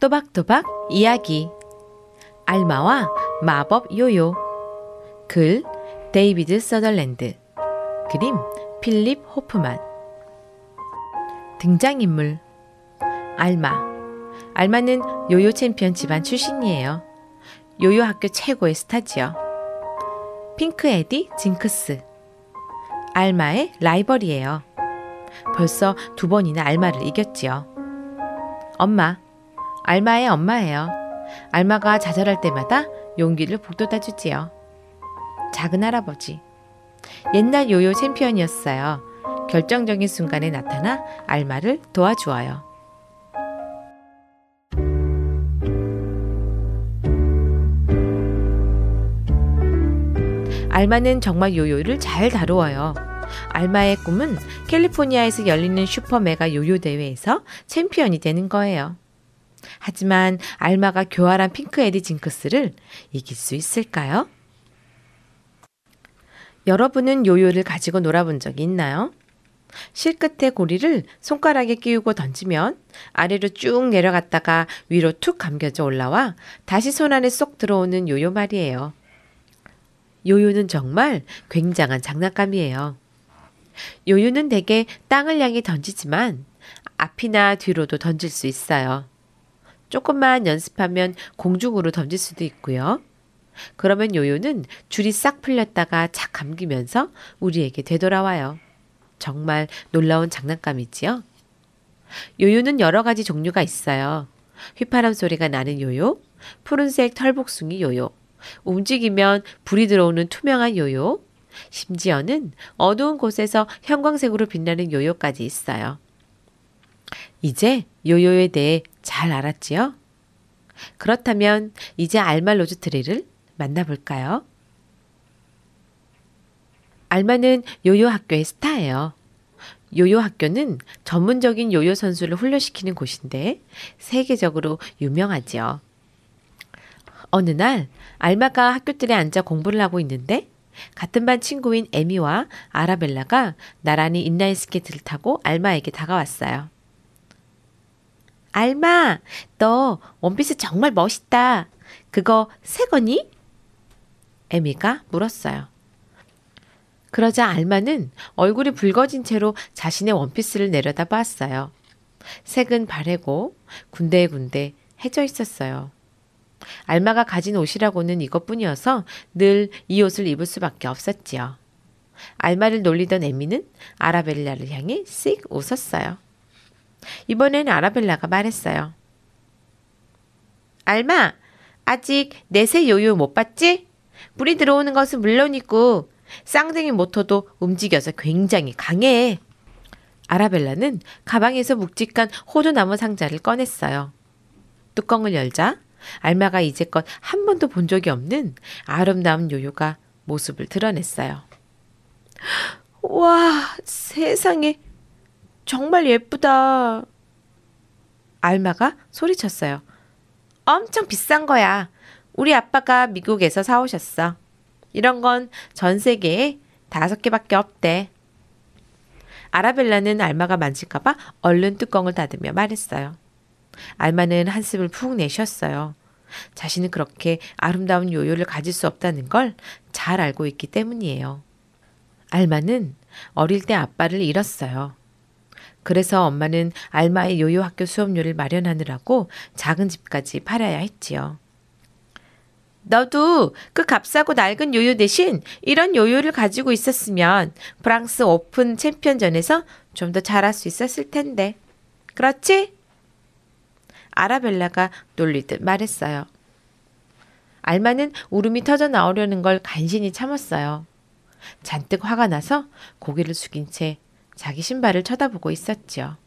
또박또박 이야기 알마와 마법 요요 글 데이비드 서덜랜드 그림 필립 호프만 등장인물 알마는 요요 챔피언 집안 출신이에요. 요요 학교 최고의 스타지요. 핑크 에디 징크스 알마의 라이벌이에요. 벌써 2번이나 알마를 이겼지요. 엄마 알마의 엄마예요. 알마가 좌절할 때마다 용기를 북돋아 주지요. 작은 할아버지 옛날 요요 챔피언이었어요. 결정적인 순간에 나타나 알마를 도와주어요. 알마는 정말 요요를 잘 다루어요. 알마의 꿈은 캘리포니아에서 열리는 슈퍼 메가 요요 대회에서 챔피언이 되는 거예요. 하지만 알마가 교활한 핑크 에디 징크스를 이길 수 있을까요? 여러분은 요요를 가지고 놀아본 적이 있나요? 실끝에 고리를 손가락에 끼우고 던지면 아래로 쭉 내려갔다가 위로 툭 감겨져 올라와 다시 손 안에 쏙 들어오는 요요 말이에요. 요요는 정말 굉장한 장난감이에요. 요요는 대개 땅을 향해 던지지만 앞이나 뒤로도 던질 수 있어요. 조금만 연습하면 공중으로 던질 수도 있고요. 그러면 요요는 줄이 싹 풀렸다가 착 감기면서 우리에게 되돌아와요. 정말 놀라운 장난감이지요. 요요는 여러 가지 종류가 있어요. 휘파람 소리가 나는 요요, 푸른색 털복숭이 요요, 움직이면 불이 들어오는 투명한 요요, 심지어는 어두운 곳에서 형광색으로 빛나는 요요까지 있어요. 이제 요요에 대해 잘 알았지요? 그렇다면 이제 알마 로즈트리를 만나볼까요? 알마는 요요 학교의 스타예요. 요요 학교는 전문적인 요요 선수를 훈련시키는 곳인데 세계적으로 유명하지요. 어느 날 알마가 학교뜰에 앉아 공부를 하고 있는데 같은 반 친구인 에미와 아라벨라가 나란히 인라인 스케이트를 타고 알마에게 다가왔어요. 알마, 너 원피스 정말 멋있다. 그거 새 거니? 에미가 물었어요. 그러자 알마는 얼굴이 붉어진 채로 자신의 원피스를 내려다봤어요. 색은 바래고 군데군데 해져 있었어요. 알마가 가진 옷이라고는 이것뿐이어서 늘 이 옷을 입을 수밖에 없었지요. 알마를 놀리던 에미는 아라벨라를 향해 씩 웃었어요. 이번엔 아라벨라가 말했어요. 알마, 아직 내 새 요요 못 봤지? 불이 들어오는 것은 물론이고 쌍둥이 모터도 움직여서 굉장히 강해. 아라벨라는 가방에서 묵직한 호두나무 상자를 꺼냈어요. 뚜껑을 열자 알마가 이제껏 한 번도 본 적이 없는 아름다운 요요가 모습을 드러냈어요. 와, 세상에 정말 예쁘다. 알마가 소리쳤어요. 엄청 비싼 거야. 우리 아빠가 미국에서 사오셨어. 이런 건 전 세계에 5개밖에 없대. 아라벨라는 알마가 만질까봐 얼른 뚜껑을 닫으며 말했어요. 알마는 한숨을 푹 내쉬었어요. 자신은 그렇게 아름다운 요요를 가질 수 없다는 걸 잘 알고 있기 때문이에요. 알마는 어릴 때 아빠를 잃었어요. 그래서 엄마는 알마의 요요 학교 수업료를 마련하느라고 작은 집까지 팔아야 했지요. 너도 그 값싸고 낡은 요요 대신 이런 요요를 가지고 있었으면 프랑스 오픈 챔피언전에서 좀 더 잘할 수 있었을 텐데. 그렇지? 아라벨라가 놀릴 듯 말했어요. 알마는 울음이 터져 나오려는 걸 간신히 참았어요. 잔뜩 화가 나서 고개를 숙인 채 자기 신발을 쳐다보고 있었지요.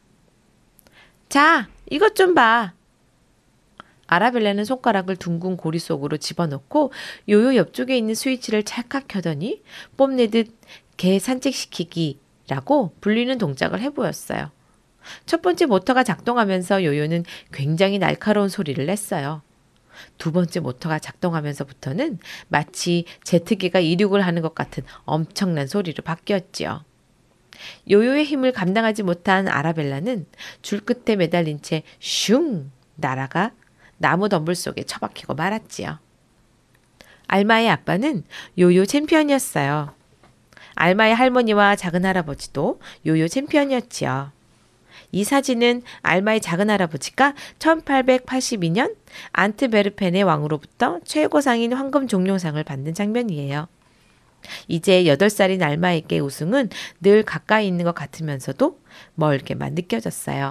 자, 이것 좀 봐. 아라벨라는 손가락을 둥근 고리 속으로 집어넣고 요요 옆쪽에 있는 스위치를 찰칵 켜더니 뽐내듯 개 산책시키기라고 불리는 동작을 해보였어요. 첫 번째 모터가 작동하면서 요요는 굉장히 날카로운 소리를 냈어요. 2번째 모터가 작동하면서부터는 마치 제트기가 이륙을 하는 것 같은 엄청난 소리로 바뀌었지요. 요요의 힘을 감당하지 못한 아라벨라는 줄 끝에 매달린 채 슝 나라가 나무 덤불 속에 처박히고 말았지요. 알마의 아빠는 요요 챔피언이었어요. 알마의 할머니와 작은 할아버지도 요요 챔피언이었지요. 이 사진은 알마의 작은 할아버지가 1882년 안트베르펜의 왕으로부터 최고상인 황금 종려상을 받는 장면이에요. 이제 8살인 알마에게 우승은 늘 가까이 있는 것 같으면서도 멀게만 느껴졌어요.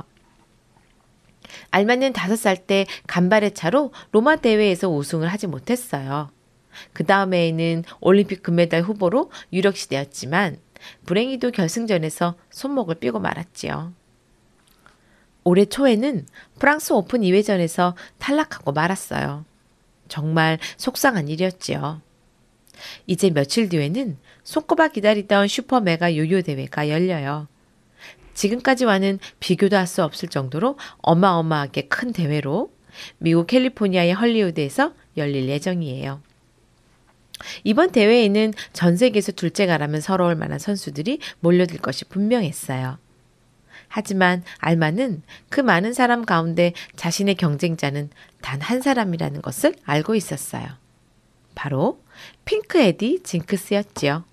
알마는 5살 때 간발의 차로 로마 대회에서 우승을 하지 못했어요. 그 다음 해에는 올림픽 금메달 후보로 유력시되었지만 불행히도 결승전에서 손목을 삐고 말았지요. 올해 초에는 프랑스 오픈 2회전에서 탈락하고 말았어요. 정말 속상한 일이었지요. 이제 며칠 뒤에는 손꼽아 기다리던 슈퍼 메가 요요 대회가 열려요. 지금까지와는 비교도 할 수 없을 정도로 어마어마하게 큰 대회로 미국 캘리포니아의 헐리우드에서 열릴 예정이에요. 이번 대회에는 전 세계에서 둘째가라면 서러울 만한 선수들이 몰려들 것이 분명했어요. 하지만 알마는 그 많은 사람 가운데 자신의 경쟁자는 단 한 사람이라는 것을 알고 있었어요. 바로 핑크 에디 징크스였지요.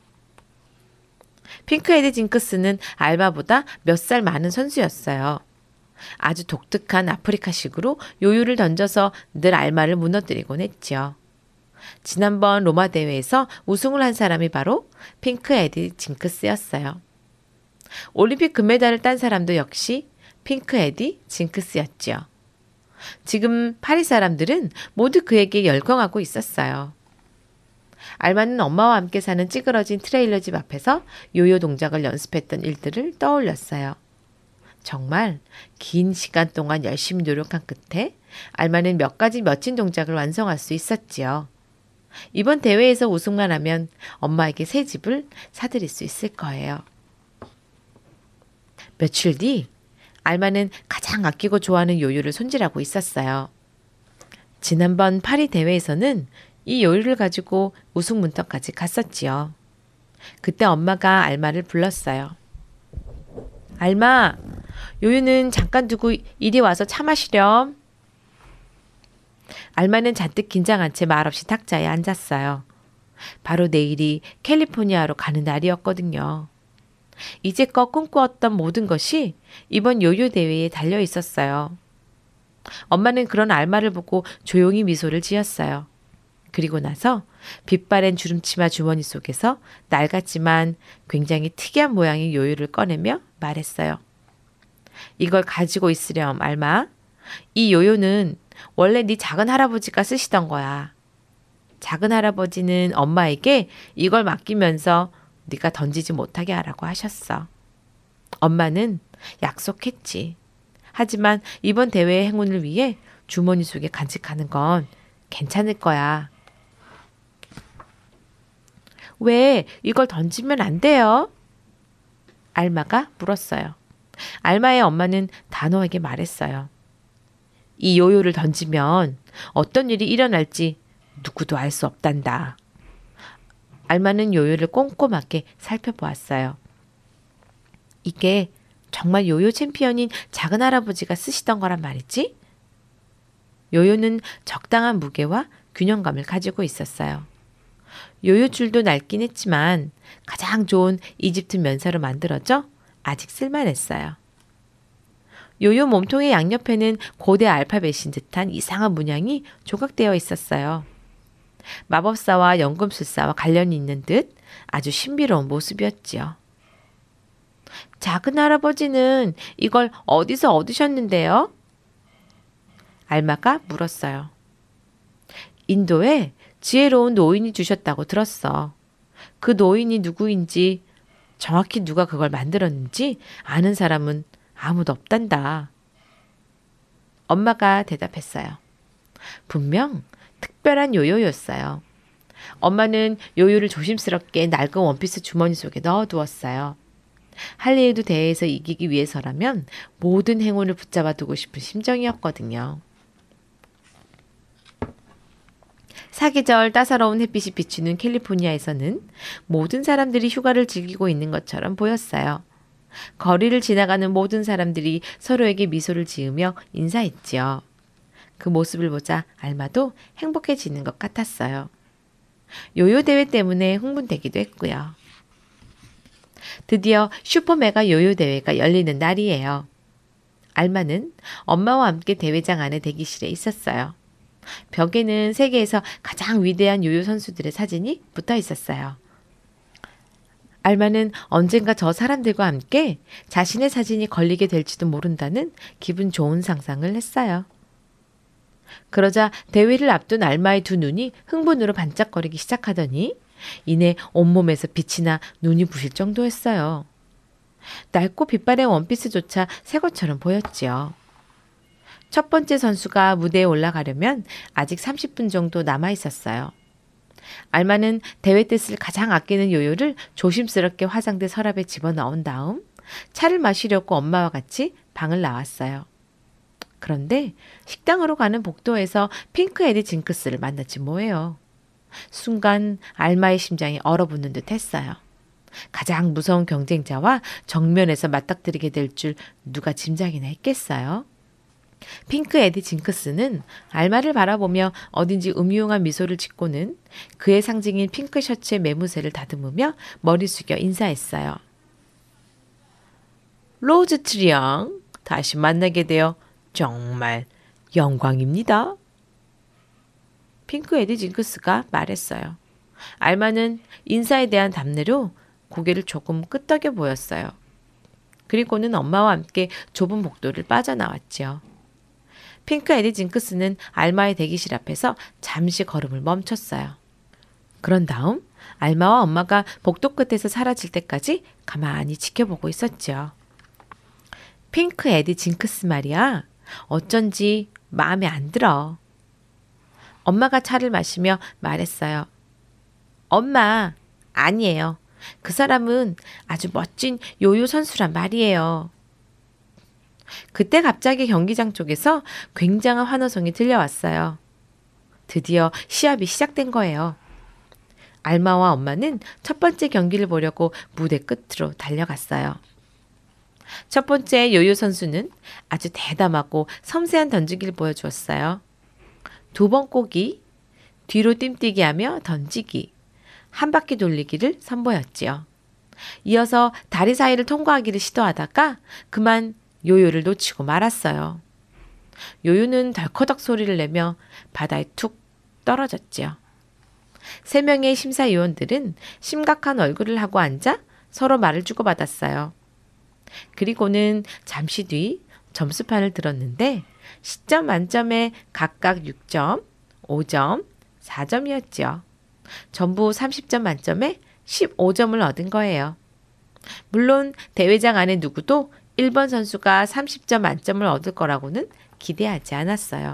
핑크 에디 징크스는 알마보다 몇 살 많은 선수였어요. 아주 독특한 아프리카식으로 요요를 던져서 늘 알마를 무너뜨리곤 했지요. 지난번 로마 대회에서 우승을 한 사람이 바로 핑크 에디 징크스였어요. 올림픽 금메달을 딴 사람도 역시 핑크 에디 징크스였지요. 지금 파리 사람들은 모두 그에게 열광하고 있었어요. 알마는 엄마와 함께 사는 찌그러진 트레일러 집 앞에서 요요 동작을 연습했던 일들을 떠올렸어요. 정말 긴 시간 동안 열심히 노력한 끝에 알마는 몇 가지 멋진 동작을 완성할 수 있었지요. 이번 대회에서 우승만 하면 엄마에게 새 집을 사드릴 수 있을 거예요. 며칠 뒤 알마는 가장 아끼고 좋아하는 요요를 손질하고 있었어요. 지난번 파리 대회에서는 이 요요를 가지고 우승 문턱까지 갔었지요. 그때 엄마가 알마를 불렀어요. 알마, 요요는 잠깐 두고 이리 와서 차 마시렴. 알마는 잔뜩 긴장한 채 말없이 탁자에 앉았어요. 바로 내일이 캘리포니아로 가는 날이었거든요. 이제껏 꿈꾸었던 모든 것이 이번 요요 대회에 달려 있었어요. 엄마는 그런 알마를 보고 조용히 미소를 지었어요. 그리고 나서 빛바랜 주름치마 주머니 속에서 낡았지만 굉장히 특이한 모양의 요요를 꺼내며 말했어요. 이걸 가지고 있으렴, 알마. 이 요요는 원래 네 작은 할아버지가 쓰시던 거야. 작은 할아버지는 엄마에게 이걸 맡기면서 네가 던지지 못하게 하라고 하셨어. 엄마는 약속했지. 하지만 이번 대회의 행운을 위해 주머니 속에 간직하는 건 괜찮을 거야. 왜 이걸 던지면 안 돼요? 알마가 물었어요. 알마의 엄마는 단호하게 말했어요. 이 요요를 던지면 어떤 일이 일어날지 누구도 알 수 없단다. 알마는 요요를 꼼꼼하게 살펴보았어요. 이게 정말 요요 챔피언인 작은 할아버지가 쓰시던 거란 말이지? 요요는 적당한 무게와 균형감을 가지고 있었어요. 요요 줄도 낡긴 했지만 가장 좋은 이집트 면사로 만들어져 아직 쓸만했어요. 요요 몸통의 양옆에는 고대 알파벳인 듯한 이상한 문양이 조각되어 있었어요. 마법사와 연금술사와 관련이 있는 듯 아주 신비로운 모습이었지요. 작은 할아버지는 이걸 어디서 얻으셨는데요? 알마가 물었어요. 인도에 지혜로운 노인이 주셨다고 들었어. 그 노인이 누구인지 정확히 누가 그걸 만들었는지 아는 사람은 아무도 없단다. 엄마가 대답했어요. 분명 특별한 요요였어요. 엄마는 요요를 조심스럽게 낡은 원피스 주머니 속에 넣어두었어요. 할리우드 대회에서 이기기 위해서라면 모든 행운을 붙잡아 두고 싶은 심정이었거든요. 사계절 따사로운 햇빛이 비추는 캘리포니아에서는 모든 사람들이 휴가를 즐기고 있는 것처럼 보였어요. 거리를 지나가는 모든 사람들이 서로에게 미소를 지으며 인사했지요. 그 모습을 보자 알마도 행복해지는 것 같았어요. 요요 대회 때문에 흥분되기도 했고요. 드디어 슈퍼메가 요요 대회가 열리는 날이에요. 알마는 엄마와 함께 대회장 안에 대기실에 있었어요. 벽에는 세계에서 가장 위대한 요요 선수들의 사진이 붙어 있었어요. 알마는 언젠가 저 사람들과 함께 자신의 사진이 걸리게 될지도 모른다는 기분 좋은 상상을 했어요. 그러자 대회를 앞둔 알마의 두 눈이 흥분으로 반짝거리기 시작하더니 이내 온몸에서 빛이 나 눈이 부실 정도였어요. 낡고 빛바랜 원피스조차 새 것처럼 보였지요. 첫 번째 선수가 무대에 올라가려면 아직 30분 정도 남아 있었어요. 알마는 대회 때 쓸 가장 아끼는 요요를 조심스럽게 화장대 서랍에 집어넣은 다음 차를 마시려고 엄마와 같이 방을 나왔어요. 그런데 식당으로 가는 복도에서 핑크 에디 징크스를 만났지 뭐예요. 순간 알마의 심장이 얼어붙는 듯 했어요. 가장 무서운 경쟁자와 정면에서 맞닥뜨리게 될 줄 누가 짐작이나 했겠어요? 핑크 에디 징크스는 알마를 바라보며 어딘지 음흉한 미소를 짓고는 그의 상징인 핑크 셔츠의 매무새를 다듬으며 머리 숙여 인사했어요. 로즈 트리앙, 다시 만나게 되어 정말 영광입니다. 핑크 에디 징크스가 말했어요. 알마는 인사에 대한 답례로 고개를 조금 끄덕여 보였어요. 그리고는 엄마와 함께 좁은 복도를 빠져나왔지요. 핑크 에디 징크스는 알마의 대기실 앞에서 잠시 걸음을 멈췄어요. 그런 다음 알마와 엄마가 복도 끝에서 사라질 때까지 가만히 지켜보고 있었죠. 핑크 에디 징크스 말이야. 어쩐지 마음에 안 들어. 엄마가 차를 마시며 말했어요. 엄마, 아니에요. 그 사람은 아주 멋진 요요 선수란 말이에요. 그때 갑자기 경기장 쪽에서 굉장한 환호성이 들려왔어요. 드디어 시합이 시작된 거예요. 알마와 엄마는 첫 번째 경기를 보려고 무대 끝으로 달려갔어요. 첫 번째 요요 선수는 아주 대담하고 섬세한 던지기를 보여주었어요. 두 번 꼬기, 뒤로 띵뛰기 하며 던지기, 한 바퀴 돌리기를 선보였지요. 이어서 다리 사이를 통과하기를 시도하다가 그만 요요를 놓치고 말았어요. 요요는 덜커덕 소리를 내며 바다에 툭 떨어졌지요. 세 명의 심사위원들은 심각한 얼굴을 하고 앉아 서로 말을 주고받았어요. 그리고는 잠시 뒤 점수판을 들었는데 10점 만점에 각각 6점, 5점, 4점이었지요. 전부 30점 만점에 15점을 얻은 거예요. 물론 대회장 안에 누구도 1번 선수가 30점 만점을 얻을 거라고는 기대하지 않았어요.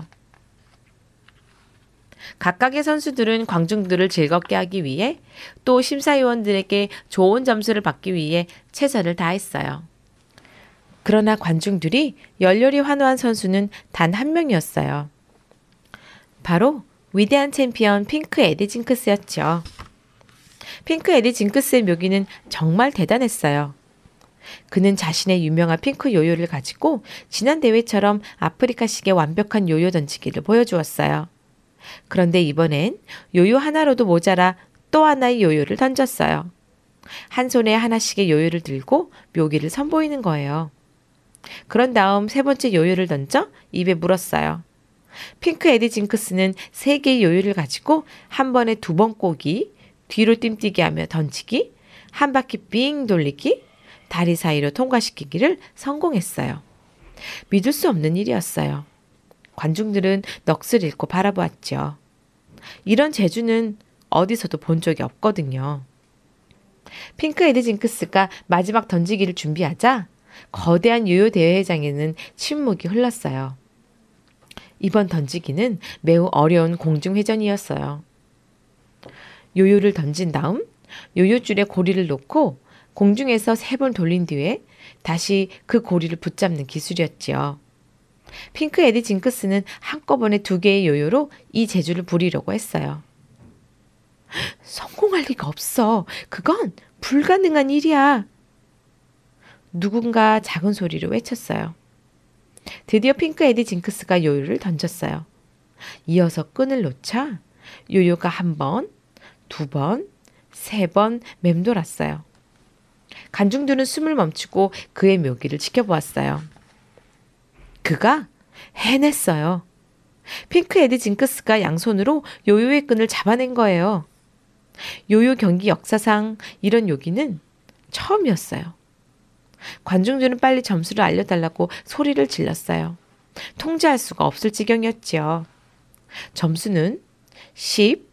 각각의 선수들은 관중들을 즐겁게 하기 위해 또 심사위원들에게 좋은 점수를 받기 위해 최선을 다했어요. 그러나 관중들이 열렬히 환호한 선수는 단 한 명이었어요. 바로 위대한 챔피언 핑크 에디 징크스였죠. 핑크 에디 징크스의 묘기는 정말 대단했어요. 그는 자신의 유명한 핑크 요요를 가지고 지난 대회처럼 아프리카식의 완벽한 요요 던지기를 보여주었어요. 그런데 이번엔 요요 하나로도 모자라 또 하나의 요요를 던졌어요. 한 손에 하나씩의 요요를 들고 묘기를 선보이는 거예요. 그런 다음 세 번째 요요를 던져 입에 물었어요. 핑크 에디 징크스는 세 개의 요요를 가지고 한 번에 두 번 꼬기, 뒤로 띵뛰기 하며 던지기, 한 바퀴 삥 돌리기, 다리 사이로 통과시키기를 성공했어요. 믿을 수 없는 일이었어요. 관중들은 넋을 잃고 바라보았죠. 이런 재주는 어디서도 본 적이 없거든요. 핑크 에디 징크스가 마지막 던지기를 준비하자 거대한 요요 대회장에는 침묵이 흘렀어요. 이번 던지기는 매우 어려운 공중회전이었어요. 요요를 던진 다음 요요줄에 고리를 놓고 공중에서 3번 돌린 뒤에 다시 그 고리를 붙잡는 기술이었지요. 핑크 에디 징크스는 한꺼번에 2개의 요요로 이 재주를 부리려고 했어요. 성공할 리가 없어. 그건 불가능한 일이야. 누군가 작은 소리로 외쳤어요. 드디어 핑크 에디 징크스가 요요를 던졌어요. 이어서 끈을 놓자 요요가 1번, 2번, 3번 맴돌았어요. 관중들은 숨을 멈추고 그의 묘기를 지켜보았어요. 그가 해냈어요. 핑크 에디 징크스가 양손으로 요요의 끈을 잡아낸 거예요. 요요 경기 역사상 이런 요기는 처음이었어요. 관중들은 빨리 점수를 알려달라고 소리를 질렀어요. 통제할 수가 없을 지경이었지요. 점수는 10,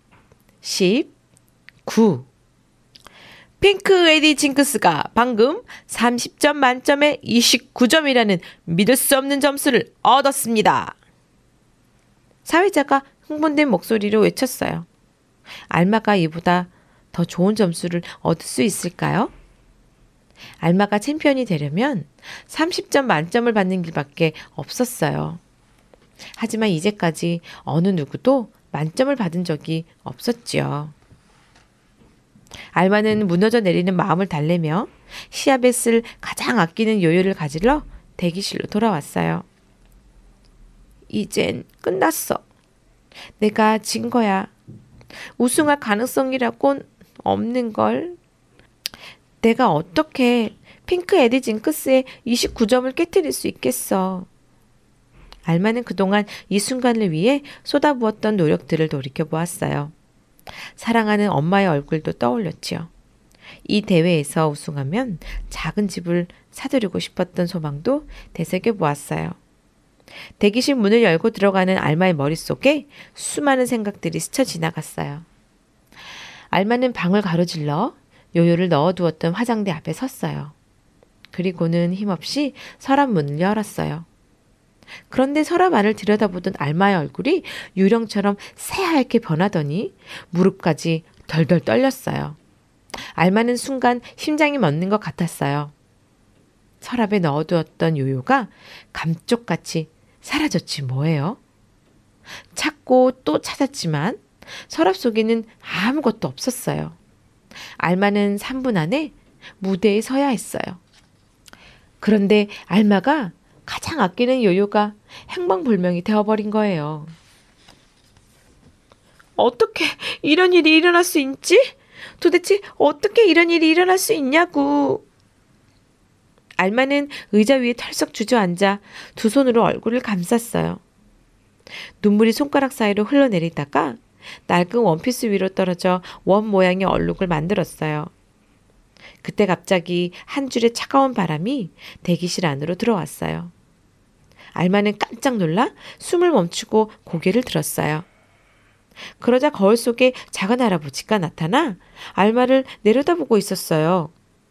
9. 핑크 에디 징크스가 방금 30점 만점에 29점이라는 믿을 수 없는 점수를 얻었습니다. 사회자가 흥분된 목소리로 외쳤어요. 알마가 이보다 더 좋은 점수를 얻을 수 있을까요? 알마가 챔피언이 되려면 30점 만점을 받는 길밖에 없었어요. 하지만 이제까지 어느 누구도 만점을 받은 적이 없었지요. 알마는 무너져 내리는 마음을 달래며 시합에 쓸 가장 아끼는 요요를 가지러 대기실로 돌아왔어요. 이젠 끝났어. 내가 진 거야. 우승할 가능성이라곤 없는걸. 내가 어떻게 핑크 에디 징크스의 29점을 깨트릴 수 있겠어. 알마는 그동안 이 순간을 위해 쏟아부었던 노력들을 돌이켜보았어요. 사랑하는 엄마의 얼굴도 떠올렸지요. 이 대회에서 우승하면 작은 집을 사드리고 싶었던 소망도 되새겨보았어요. 대기실 문을 열고 들어가는 알마의 머릿속에 수많은 생각들이 스쳐 지나갔어요. 알마는 방을 가로질러 요요를 넣어두었던 화장대 앞에 섰어요. 그리고는 힘없이 서랍 문을 열었어요. 그런데 서랍 안을 들여다보던 알마의 얼굴이 유령처럼 새하얗게 변하더니 무릎까지 덜덜 떨렸어요. 알마는 순간 심장이 멎는 것 같았어요. 서랍에 넣어두었던 요요가 감쪽같이 사라졌지 뭐예요? 찾고 또 찾았지만 서랍 속에는 아무것도 없었어요. 알마는 3분 안에 무대에 서야 했어요. 그런데 알마가 가장 아끼는 요요가 행방불명이 되어버린 거예요. 어떻게 이런 일이 일어날 수 있지? 도대체 어떻게 이런 일이 일어날 수 있냐고. 알마는 의자 위에 털썩 주저앉아 두 손으로 얼굴을 감쌌어요. 눈물이 손가락 사이로 흘러내리다가 낡은 원피스 위로 떨어져 원 모양의 얼룩을 만들었어요. 그때 갑자기 한 줄의 차가운 바람이 대기실 안으로 들어왔어요. 알마는 깜짝 놀라 숨을 멈추고 고개를 들었어요. 그러자 거울 속에 작은 할아버지가 나타나 알마를 내려다보고 있었어요.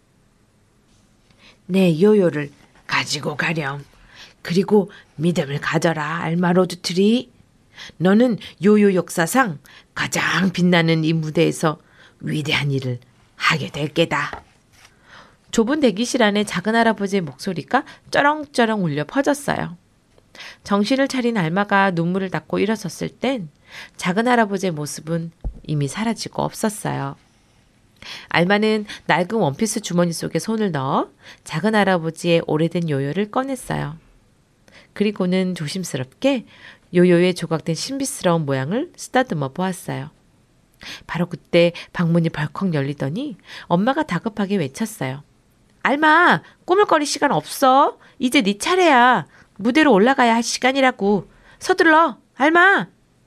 내 요요를 가지고 가렴. 그리고 믿음을 가져라, 알마 로드트리. 너는 요요 역사상 가장 빛나는 이 무대에서 위대한 일을 하게 될 게다. 좁은 대기실 안에 작은 할아버지의 목소리가 쩌렁쩌렁 울려 퍼졌어요. 정신을 차린 알마가 눈물을 닦고 일어섰을 땐 작은 할아버지의 모습은 이미 사라지고 없었어요. 알마는 낡은 원피스 주머니 속에 손을 넣어 작은 할아버지의 오래된 요요를 꺼냈어요. 그리고는 조심스럽게 요요의 조각된 신비스러운 모양을 쓰다듬어 보았어요. 바로 그때 방문이 벌컥 열리더니 엄마가 다급하게 외쳤어요. 알마, 꼬물거릴 시간 없어. 이제 네 차례야. 무대로 올라가야 할 시간이라고. 서둘러, 알마.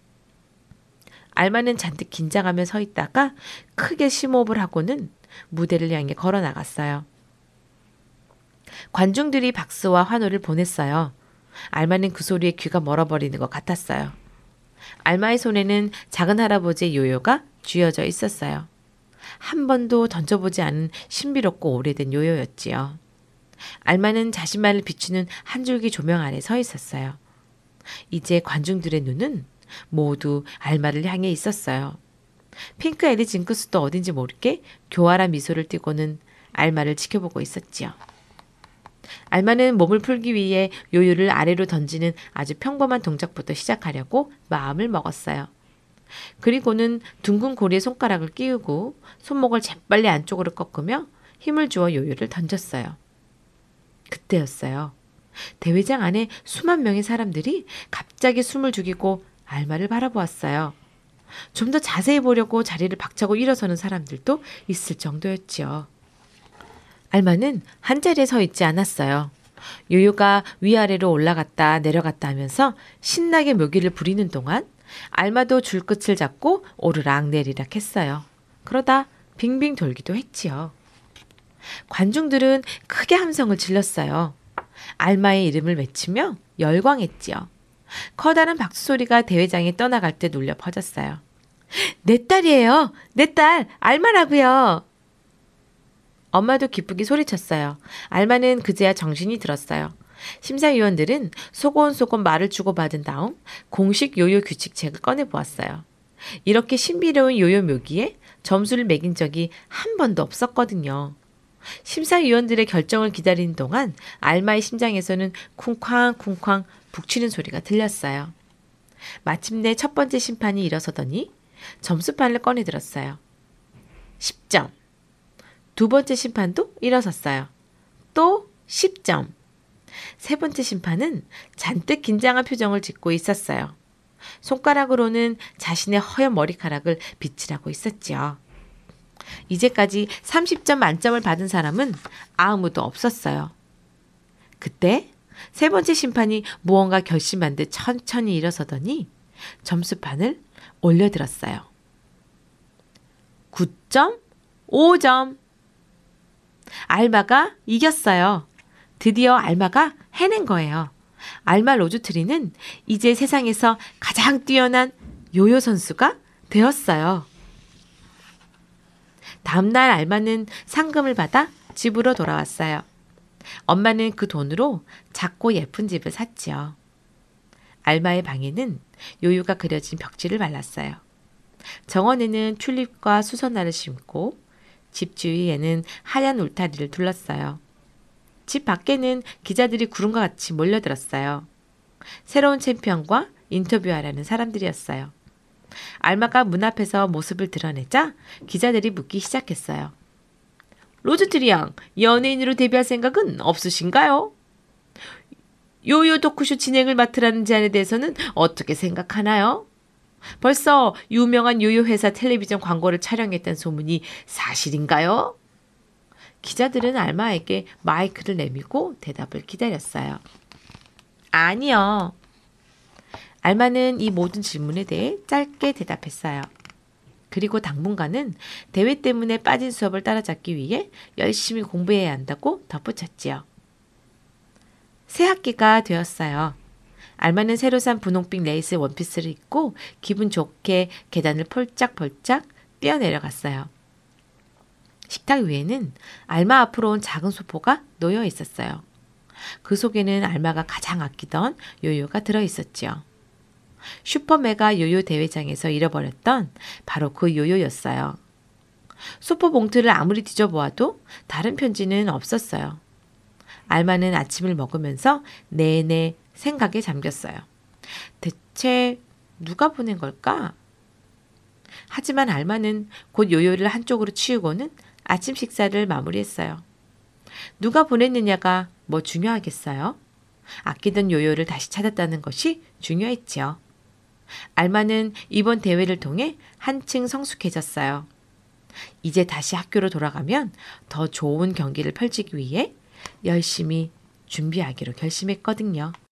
알마는 잔뜩 긴장하며 서 있다가 크게 심호흡을 하고는 무대를 향해 걸어 나갔어요. 관중들이 박수와 환호를 보냈어요. 알마는 그 소리에 귀가 멀어버리는 것 같았어요. 알마의 손에는 작은 할아버지의 요요가 쥐어져 있었어요. 한 번도 던져보지 않은 신비롭고 오래된 요요였지요. 알마는 자신만을 비추는 한 줄기 조명 아래 서 있었어요. 이제 관중들의 눈은 모두 알마를 향해 있었어요. 핑크 에디 징크스도 어딘지 모르게 교활한 미소를 띠고는 알마를 지켜보고 있었지요. 알마는 몸을 풀기 위해 요요를 아래로 던지는 아주 평범한 동작부터 시작하려고 마음을 먹었어요. 그리고는 둥근 고리에 손가락을 끼우고 손목을 재빨리 안쪽으로 꺾으며 힘을 주어 요요를 던졌어요. 그때였어요. 대회장 안에 수만 명의 사람들이 갑자기 숨을 죽이고 알마를 바라보았어요. 좀 더 자세히 보려고 자리를 박차고 일어서는 사람들도 있을 정도였지요. 알마는 한자리에 서 있지 않았어요. 요요가 위아래로 올라갔다 내려갔다 하면서 신나게 묘기를 부리는 동안 알마도 줄끝을 잡고 오르락 내리락 했어요. 그러다 빙빙 돌기도 했지요. 관중들은 크게 함성을 질렀어요. 알마의 이름을 외치며 열광했지요. 커다란 박수 소리가 대회장에 떠나갈 때 울려 퍼졌어요. 내 딸이에요. 내 딸 알마라고요. 엄마도 기쁘게 소리쳤어요. 알마는 그제야 정신이 들었어요. 심사위원들은 소곤소곤 말을 주고받은 다음 공식 요요 규칙책을 꺼내보았어요. 이렇게 신비로운 요요 묘기에 점수를 매긴 적이 한 번도 없었거든요. 심사위원들의 결정을 기다리는 동안 알마의 심장에서는 쿵쾅쿵쾅 북치는 소리가 들렸어요. 마침내 첫 번째 심판이 일어서더니 점수판을 꺼내들었어요. 10점. 두 번째 심판도 일어섰어요. 또 10점. 세 번째 심판은 잔뜩 긴장한 표정을 짓고 있었어요. 손가락으로는 자신의 허연 머리카락을 빗질하고 있었지요. 이제까지 30점 만점을 받은 사람은 아무도 없었어요. 그때 세 번째 심판이 무언가 결심한 듯 천천히 일어서더니 점수판을 올려들었어요. 9.5점. 알마가 이겼어요. 드디어 알마가 해낸 거예요. 알마 로즈트리는 이제 세상에서 가장 뛰어난 요요 선수가 되었어요. 다음날 알마는 상금을 받아 집으로 돌아왔어요. 엄마는 그 돈으로 작고 예쁜 집을 샀지요. 알마의 방에는 요요가 그려진 벽지를 발랐어요. 정원에는 튤립과 수선화를 심고 집 주위에는 하얀 울타리를 둘렀어요. 집 밖에는 기자들이 구름과 같이 몰려들었어요. 새로운 챔피언과 인터뷰하려는 사람들이었어요. 알마가 문 앞에서 모습을 드러내자 기자들이 묻기 시작했어요. 로즈트리 양, 연예인으로 데뷔할 생각은 없으신가요? 요요 토크쇼 진행을 맡으라는 제안에 대해서는 어떻게 생각하나요? 벌써 유명한 요요 회사 텔레비전 광고를 촬영했다는 소문이 사실인가요? 기자들은 알마에게 마이크를 내밀고 대답을 기다렸어요. 아니요. 알마는 이 모든 질문에 대해 짧게 대답했어요. 그리고 당분간은 대회 때문에 빠진 수업을 따라잡기 위해 열심히 공부해야 한다고 덧붙였지요. 새 학기가 되었어요. 알마는 새로 산 분홍빛 레이스 원피스를 입고 기분 좋게 계단을 폴짝폴짝 뛰어내려갔어요. 식탁 위에는 알마 앞으로 온 작은 소포가 놓여 있었어요. 그 속에는 알마가 가장 아끼던 요요가 들어있었지요. 슈퍼메가 요요 대회장에서 잃어버렸던 바로 그 요요였어요. 소포 봉투를 아무리 뒤져보아도 다른 편지는 없었어요. 알마는 아침을 먹으면서 내내 생각에 잠겼어요. 대체 누가 보낸 걸까? 하지만 알마는 곧 요요를 한쪽으로 치우고는 아침 식사를 마무리했어요. 누가 보냈느냐가 뭐 중요하겠어요? 아끼던 요요를 다시 찾았다는 것이 중요했지요. 알마는 이번 대회를 통해 한층 성숙해졌어요. 이제 다시 학교로 돌아가면 더 좋은 경기를 펼치기 위해 열심히 준비하기로 결심했거든요.